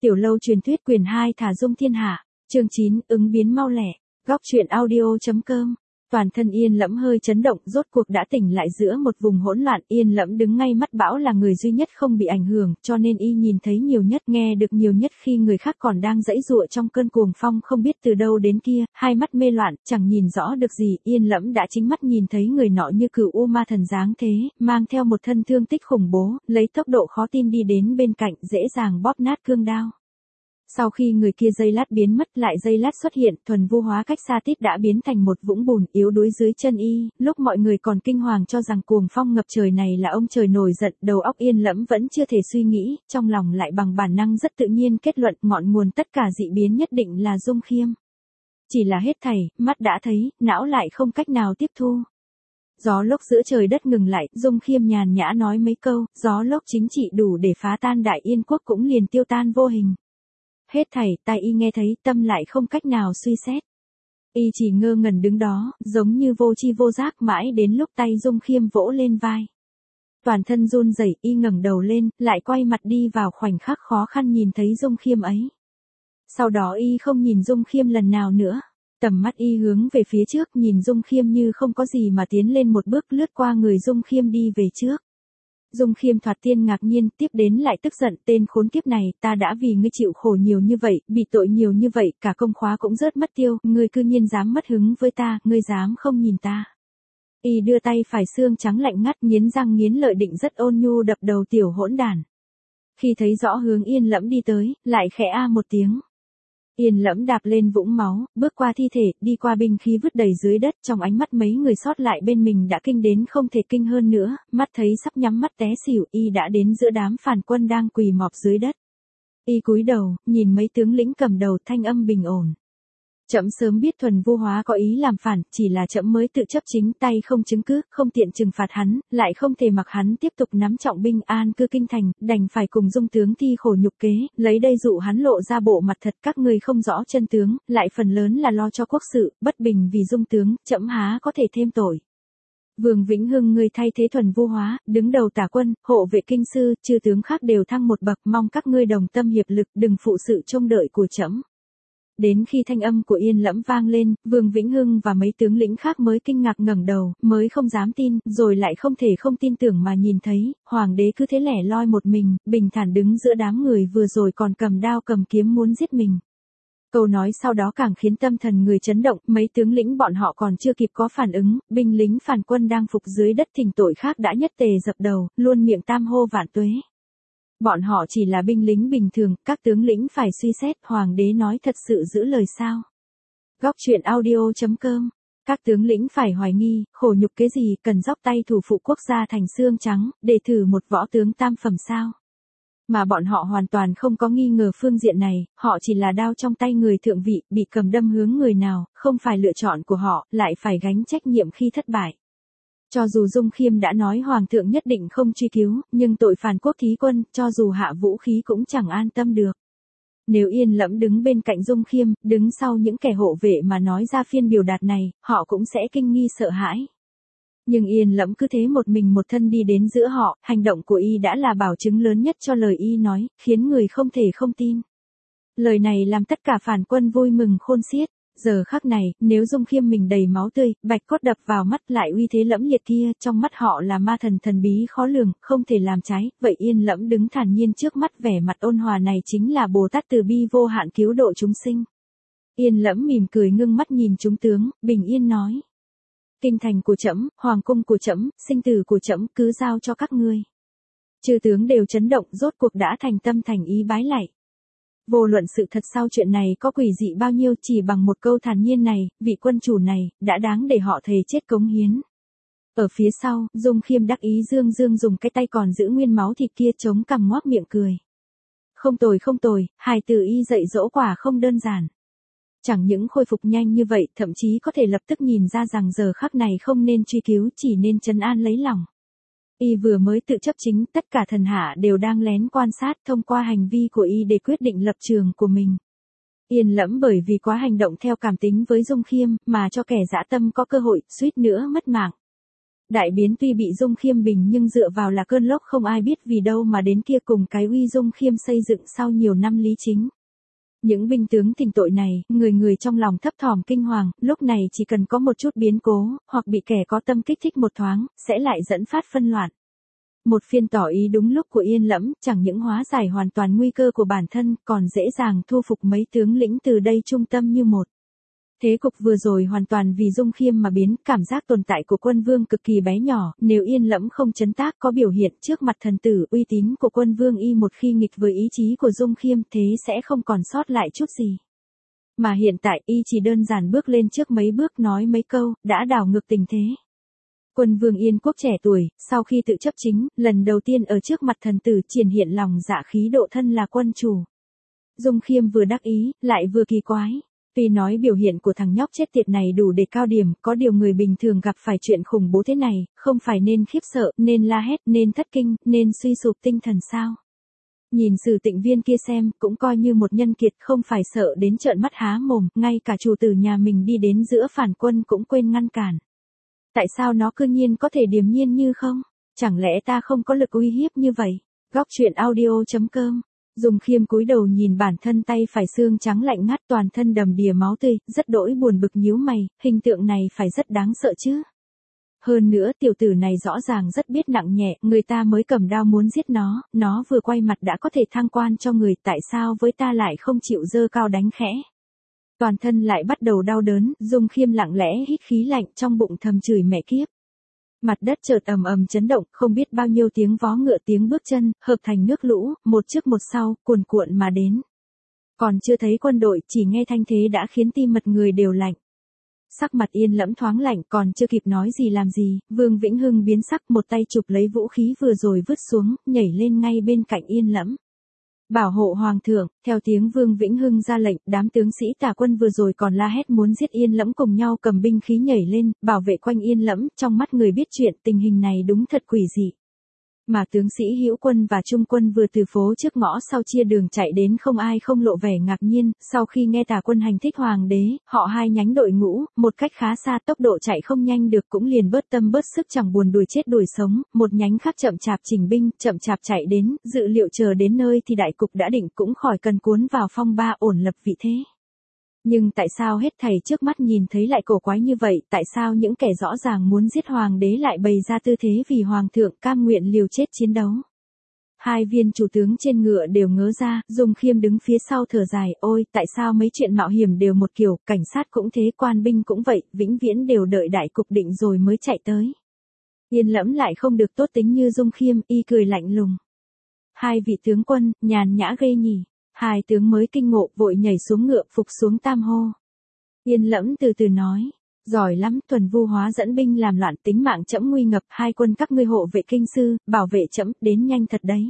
Tiểu lâu truyền thuyết quyền 2 thả dung thiên hạ, chương 9, ứng biến mau lẹ, góc truyện audio.com. Toàn thân Yên Lẫm hơi chấn động, rốt cuộc đã tỉnh lại giữa một vùng hỗn loạn. Yên Lẫm đứng ngay mắt bão là người duy nhất không bị ảnh hưởng, cho nên y nhìn thấy nhiều nhất, nghe được nhiều nhất khi người khác còn đang giãy giụa trong cơn cuồng phong không biết từ đâu đến kia, hai mắt mê loạn, chẳng nhìn rõ được gì. Yên Lẫm đã chính mắt nhìn thấy người nọ như cửu u ma thần dáng thế, mang theo một thân thương tích khủng bố, lấy tốc độ khó tin đi đến bên cạnh, dễ dàng bóp nát cương đao. Sau khi người kia giây lát biến mất, lại giây lát xuất hiện, thuần vu hóa cách xa tít đã biến thành một vũng bùn yếu đuối dưới chân y. Lúc mọi người còn kinh hoàng cho rằng cuồng phong ngập trời này là ông trời nổi giận, đầu óc Yên Lẫm vẫn chưa thể suy nghĩ, trong lòng lại bằng bản năng rất tự nhiên kết luận ngọn nguồn tất cả dị biến nhất định là Dung Khiêm. Chỉ là hết thảy, mắt đã thấy, não lại không cách nào tiếp thu. Gió lốc giữa trời đất ngừng lại, Dung Khiêm nhàn nhã nói mấy câu, gió lốc chính trị đủ để phá tan Đại Yên quốc cũng liền tiêu tan vô hình. Hết thảy, tai y nghe thấy, tâm lại không cách nào suy xét. Y chỉ ngơ ngẩn đứng đó, giống như vô tri vô giác, mãi đến lúc tay Dung Khiêm vỗ lên vai. Toàn thân run rẩy, y ngẩng đầu lên, lại quay mặt đi vào khoảnh khắc khó khăn nhìn thấy Dung Khiêm ấy. Sau đó y không nhìn Dung Khiêm lần nào nữa. Tầm mắt y hướng về phía trước, nhìn Dung Khiêm như không có gì mà tiến lên một bước, lướt qua người Dung Khiêm đi về trước. Dung Khiêm thoạt tiên ngạc nhiên, tiếp đến lại tức giận, tên khốn kiếp này, ta đã vì ngươi chịu khổ nhiều như vậy, bị tội nhiều như vậy, cả công khóa cũng rớt mất tiêu, ngươi cư nhiên dám mất hứng với ta, ngươi dám không nhìn ta. Y đưa tay phải xương trắng lạnh ngắt, nghiến răng nghiến lợi định rất ôn nhu đập đầu tiểu hỗn đản. Khi thấy rõ hướng Yên Lẫm đi tới, lại khẽ a một tiếng. Yên Lẫm đạp lên vũng máu, bước qua thi thể, đi qua binh khí vứt đầy dưới đất, trong ánh mắt mấy người sót lại bên mình đã kinh đến không thể kinh hơn nữa, mắt thấy sắp nhắm mắt té xỉu, y đã đến giữa đám phản quân đang quỳ mọp dưới đất. Y cúi đầu, nhìn mấy tướng lĩnh cầm đầu, thanh âm bình ổn. Trẫm sớm biết thuần vu hóa có ý làm phản, chỉ là trẫm mới tự chấp chính tay không chứng cứ, không tiện trừng phạt hắn, lại không thể mặc hắn tiếp tục nắm trọng binh an cư kinh thành, đành phải cùng Dung tướng thi khổ nhục kế, lấy đây dụ hắn lộ ra bộ mặt thật. Các ngươi không rõ chân tướng, lại phần lớn là lo cho quốc sự, bất bình vì Dung tướng, trẫm há có thể thêm tội. Vương Vĩnh Hưng ngươi thay thế thuần vu hóa, đứng đầu tả quân, hộ vệ kinh sư, chư tướng khác đều thăng một bậc, mong các ngươi đồng tâm hiệp lực, đừng phụ sự trông đợi của trẫm. Đến khi thanh âm của Yên Lẫm vang lên, Vương Vĩnh Hưng và mấy tướng lĩnh khác mới kinh ngạc ngẩng đầu, mới không dám tin, rồi lại không thể không tin tưởng mà nhìn thấy, hoàng đế cứ thế lẻ loi một mình, bình thản đứng giữa đám người vừa rồi còn cầm đao cầm kiếm muốn giết mình. Câu nói sau đó càng khiến tâm thần người chấn động, mấy tướng lĩnh bọn họ còn chưa kịp có phản ứng, binh lính phản quân đang phục dưới đất thỉnh tội khác đã nhất tề dập đầu, luôn miệng tam hô vạn tuế. Bọn họ chỉ là binh lính bình thường, các tướng lĩnh phải suy xét, hoàng đế nói thật sự giữ lời sao. Góc truyện audio.com. Các tướng lĩnh phải hoài nghi, khổ nhục cái gì, cần dóc tay thủ phụ quốc gia thành xương trắng, để thử một võ tướng tam phẩm sao. Mà bọn họ hoàn toàn không có nghi ngờ phương diện này, họ chỉ là đao trong tay người thượng vị, bị cầm đâm hướng người nào, không phải lựa chọn của họ, lại phải gánh trách nhiệm khi thất bại. Cho dù Dung Khiêm đã nói hoàng thượng nhất định không truy cứu, nhưng tội phản quốc thí quân, cho dù hạ vũ khí cũng chẳng an tâm được. Nếu Yên Lẫm đứng bên cạnh Dung Khiêm, đứng sau những kẻ hộ vệ mà nói ra phiên biểu đạt này, họ cũng sẽ kinh nghi sợ hãi. Nhưng Yên Lẫm cứ thế một mình một thân đi đến giữa họ, hành động của y đã là bảo chứng lớn nhất cho lời y nói, khiến người không thể không tin. Lời này làm tất cả phản quân vui mừng khôn xiết. Giờ khắc này, nếu Dung Khiêm mình đầy máu tươi, bạch cốt đập vào mắt lại uy thế lẫm liệt kia, trong mắt họ là ma thần thần bí khó lường, không thể làm trái, vậy Yên Lẫm đứng thản nhiên trước mắt vẻ mặt ôn hòa này chính là Bồ Tát từ bi vô hạn cứu độ chúng sinh. Yên Lẫm mỉm cười ngưng mắt nhìn chúng tướng, bình yên nói. Kinh thành của trẫm, hoàng cung của trẫm, sinh tử của trẫm cứ giao cho các ngươi. Chư tướng đều chấn động, rốt cuộc đã thành tâm thành ý bái lạy. Vô luận sự thật sau chuyện này có quỷ dị bao nhiêu, chỉ bằng một câu thản nhiên này, vị quân chủ này, đã đáng để họ thề chết cống hiến. Ở phía sau, Dung Khiêm đắc ý dương dương dùng cái tay còn giữ nguyên máu thịt kia chống cằm ngoác miệng cười. Không tồi, hài tử y dạy dỗ quả không đơn giản. Chẳng những khôi phục nhanh như vậy, thậm chí có thể lập tức nhìn ra rằng giờ khắc này không nên truy cứu, chỉ nên trấn an lấy lòng. Y vừa mới tự chấp chính, tất cả thần hạ đều đang lén quan sát thông qua hành vi của y để quyết định lập trường của mình. Yên Lẫm bởi vì quá hành động theo cảm tính với Dung Khiêm, mà cho kẻ dã tâm có cơ hội, suýt nữa mất mạng. Đại biến tuy bị Dung Khiêm bình nhưng dựa vào là cơn lốc không ai biết vì đâu mà đến kia cùng cái uy Dung Khiêm xây dựng sau nhiều năm lý chính. Những binh tướng tình tội này, người người trong lòng thấp thỏm kinh hoàng, lúc này chỉ cần có một chút biến cố, hoặc bị kẻ có tâm kích thích một thoáng, sẽ lại dẫn phát phân loạn. Một phiên tỏ ý đúng lúc của Yên Lẫm, chẳng những hóa giải hoàn toàn nguy cơ của bản thân, còn dễ dàng thu phục mấy tướng lĩnh từ đây trung tâm như một. Thế cục vừa rồi hoàn toàn vì Dung Khiêm mà biến, cảm giác tồn tại của quân vương cực kỳ bé nhỏ, nếu Yên Lẫm không chấn tác có biểu hiện trước mặt thần tử, uy tín của quân vương y một khi nghịch với ý chí của Dung Khiêm thế sẽ không còn sót lại chút gì. Mà hiện tại y chỉ đơn giản bước lên trước mấy bước nói mấy câu, đã đảo ngược tình thế. Quân vương Yên quốc trẻ tuổi, sau khi tự chấp chính, lần đầu tiên ở trước mặt thần tử triển hiện lòng dạ khí độ thân là quân chủ. Dung Khiêm vừa đắc ý, lại vừa kỳ quái. Tuy nói biểu hiện của thằng nhóc chết tiệt này đủ để cao điểm, có điều người bình thường gặp phải chuyện khủng bố thế này, không phải nên khiếp sợ, nên la hét, nên thất kinh, nên suy sụp tinh thần sao? Nhìn Sử Tịnh Viên kia xem, cũng coi như một nhân kiệt không phải sợ đến trợn mắt há mồm, ngay cả chủ tử nhà mình đi đến giữa phản quân cũng quên ngăn cản. Tại sao nó cư nhiên có thể điềm nhiên như không? Chẳng lẽ ta không có lực uy hiếp như vậy? Góc truyện audio.com. Dung Khiêm cúi đầu nhìn bản thân tay phải xương trắng lạnh ngắt toàn thân đầm đìa máu tươi, rất đỗi buồn bực nhíu mày, hình tượng này phải rất đáng sợ chứ. Hơn nữa tiểu tử này rõ ràng rất biết nặng nhẹ, người ta mới cầm đao muốn giết nó vừa quay mặt đã có thể thăng quan cho người, tại sao với ta lại không chịu dơ cao đánh khẽ. Toàn thân lại bắt đầu đau đớn, Dung Khiêm lặng lẽ hít khí lạnh trong bụng thầm chửi mẹ kiếp. Mặt đất chợt ầm ầm chấn động, không biết bao nhiêu tiếng vó ngựa tiếng bước chân, hợp thành nước lũ, một trước một sau, cuồn cuộn mà đến. Còn chưa thấy quân đội, chỉ nghe thanh thế đã khiến tim mật người đều lạnh. Sắc mặt Yên Lẫm thoáng lạnh, còn chưa kịp nói gì làm gì, Vương Vĩnh Hưng biến sắc, một tay chụp lấy vũ khí vừa rồi vứt xuống, nhảy lên ngay bên cạnh Yên Lẫm. Bảo hộ hoàng thượng, theo tiếng Vương Vĩnh Hưng ra lệnh, đám tướng sĩ tả quân vừa rồi còn la hét muốn giết Yên Lẫm cùng nhau cầm binh khí nhảy lên, bảo vệ quanh Yên Lẫm, trong mắt người biết chuyện tình hình này đúng thật quỷ dị. Mà tướng sĩ Hữu Quân và Trung Quân vừa từ phố trước ngõ sau chia đường chạy đến không ai không lộ vẻ ngạc nhiên, sau khi nghe tả quân hành thích hoàng đế, họ hai nhánh đội ngũ, một cách khá xa tốc độ chạy không nhanh được cũng liền bớt tâm bớt sức chẳng buồn đuổi chết đuổi sống, một nhánh khác chậm chạp chỉnh binh, chậm chạp chạy đến, dự liệu chờ đến nơi thì đại cục đã định cũng khỏi cần cuốn vào phong ba ổn lập vị thế. Nhưng tại sao hết thảy trước mắt nhìn thấy lại cổ quái như vậy, tại sao những kẻ rõ ràng muốn giết hoàng đế lại bày ra tư thế vì hoàng thượng cam nguyện liều chết chiến đấu. Hai viên chủ tướng trên ngựa đều ngớ ra, Dung Khiêm đứng phía sau thở dài, ôi, tại sao mấy chuyện mạo hiểm đều một kiểu, cảnh sát cũng thế, quan binh cũng vậy, vĩnh viễn đều đợi đại cục định rồi mới chạy tới. Yên Lẫm lại không được tốt tính như Dung Khiêm, y cười lạnh lùng. Hai vị tướng quân, nhàn nhã ghê nhỉ. Hai tướng mới kinh ngộ vội nhảy xuống ngựa phục xuống tam hô. Yên Lẫm từ từ nói, giỏi lắm, Thuần Vu Hóa dẫn binh làm loạn tính mạng trẫm nguy ngập, hai quân các ngươi hộ vệ kinh sư, bảo vệ trẫm, đến nhanh thật đấy.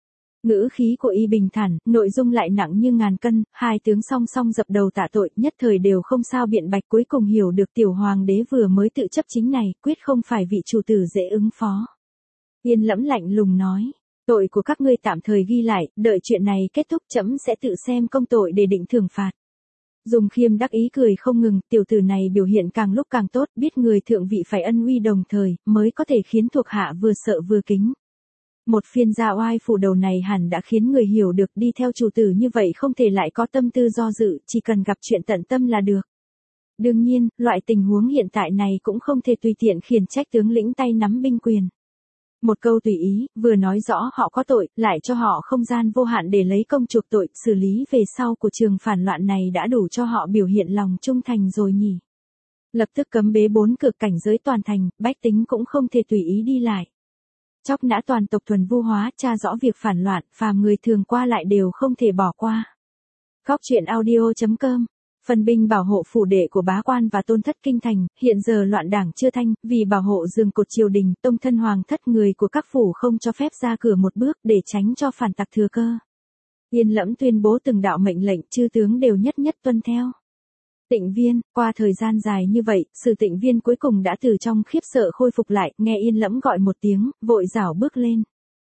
Ngữ khí của y bình thản, nội dung lại nặng như ngàn cân, hai tướng song song dập đầu tạ tội, nhất thời đều không sao biện bạch, cuối cùng hiểu được tiểu hoàng đế vừa mới tự chấp chính này, quyết không phải vị chủ tử dễ ứng phó. Yên Lẫm lạnh lùng nói. Tội của các ngươi tạm thời ghi lại, đợi chuyện này kết thúc trẫm sẽ tự xem công tội để định thưởng phạt. Dung Khiêm đắc ý cười không ngừng, tiểu tử này biểu hiện càng lúc càng tốt, biết người thượng vị phải ân uy đồng thời, mới có thể khiến thuộc hạ vừa sợ vừa kính. Một phiên gia oai phủ đầu này hẳn đã khiến người hiểu được đi theo chủ tử như vậy không thể lại có tâm tư do dự, chỉ cần gặp chuyện tận tâm là được. Đương nhiên, loại tình huống hiện tại này cũng không thể tùy tiện khiển trách tướng lĩnh tay nắm binh quyền. Một câu tùy ý, vừa nói rõ họ có tội, lại cho họ không gian vô hạn để lấy công chuộc tội, xử lý về sau của trường phản loạn này đã đủ cho họ biểu hiện lòng trung thành rồi nhỉ. Lập tức cấm bế 4 cửa cảnh giới toàn thành, bách tính cũng không thể tùy ý đi lại. Chóc nã toàn tộc Thuần Vu Hóa, tra rõ việc phản loạn, phàm người thường qua lại đều không thể bỏ qua. Góc truyện audio.com. Phần binh bảo hộ phủ đệ của bá quan và tôn thất kinh thành, hiện giờ loạn đảng chưa thanh, vì bảo hộ giường cột triều đình, tông thân hoàng thất người của các phủ không cho phép ra cửa một bước để tránh cho phản tặc thừa cơ. Yên Lẫm tuyên bố từng đạo mệnh lệnh, chư tướng đều nhất nhất tuân theo. Tịnh Viên, qua thời gian dài như vậy, Sử Tịnh Viên cuối cùng đã từ trong khiếp sợ khôi phục lại, nghe Yên Lẫm gọi một tiếng, vội rảo bước lên.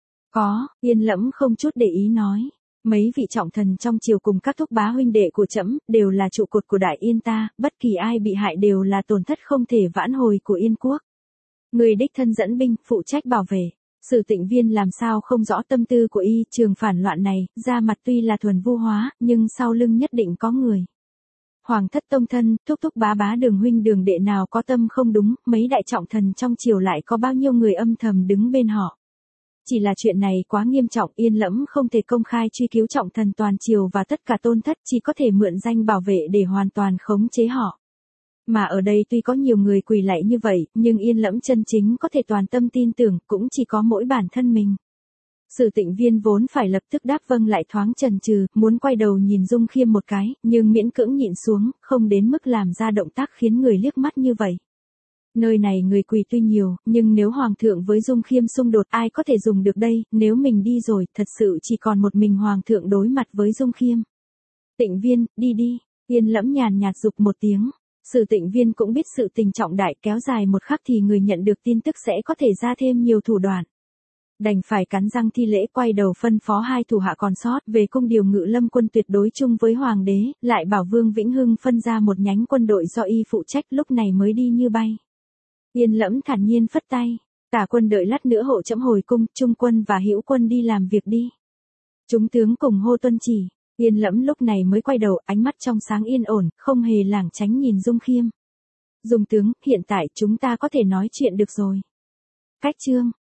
Có, Yên Lẫm không chút để ý nói. Mấy vị trọng thần trong triều cùng các thúc bá huynh đệ của trẫm đều là trụ cột của Đại Yên ta, bất kỳ ai bị hại đều là tổn thất không thể vãn hồi của Yên quốc. Người đích thân dẫn binh, phụ trách bảo vệ. Sử Tịnh Viên làm sao không rõ tâm tư của y trường phản loạn này, ra mặt tuy là thuần vu hóa, nhưng sau lưng nhất định có người. Hoàng thất tông thân, thúc thúc bá bá đường huynh đường đệ nào có tâm không đúng, mấy đại trọng thần trong triều lại có bao nhiêu người âm thầm đứng bên họ. Chỉ là chuyện này quá nghiêm trọng, Yên Lẫm không thể công khai truy cứu trọng thần toàn triều và tất cả tôn thất, chỉ có thể mượn danh bảo vệ để hoàn toàn khống chế họ. Mà ở đây tuy có nhiều người quỳ lạy như vậy, nhưng Yên Lẫm chân chính có thể toàn tâm tin tưởng cũng chỉ có mỗi bản thân mình. Sử Tịnh Viên vốn phải lập tức đáp vâng lại thoáng chần chừ, muốn quay đầu nhìn Dung Khiêm một cái, nhưng miễn cưỡng nhịn xuống, không đến mức làm ra động tác khiến người liếc mắt như vậy. Nơi này người quỳ tuy nhiều, nhưng nếu Hoàng thượng với Dung Khiêm xung đột ai có thể dùng được đây, nếu mình đi rồi, thật sự chỉ còn một mình Hoàng thượng đối mặt với Dung Khiêm. Tịnh Viên, đi đi, Yên Lẫm nhàn nhạt giục một tiếng. Sử Tịnh Viên cũng biết sự tình trọng đại kéo dài một khắc thì người nhận được tin tức sẽ có thể ra thêm nhiều thủ đoạn. Đành phải cắn răng thi lễ quay đầu phân phó hai thủ hạ còn sót về cung điều Ngự Lâm quân tuyệt đối chung với Hoàng đế, lại bảo Vương Vĩnh Hưng phân ra một nhánh quân đội do y phụ trách lúc này mới đi như bay. Yên Lẫm thản nhiên phất tay, cả quân đợi lát nữa hộ trẫm hồi cung, Trung quân và Hữu quân đi làm việc đi. Chúng tướng cùng hô tuân chỉ. Yên Lẫm lúc này mới quay đầu, ánh mắt trong sáng yên ổn, không hề lảng tránh nhìn Dung Khiêm. Dung tướng, hiện tại chúng ta có thể nói chuyện được rồi. Cách chương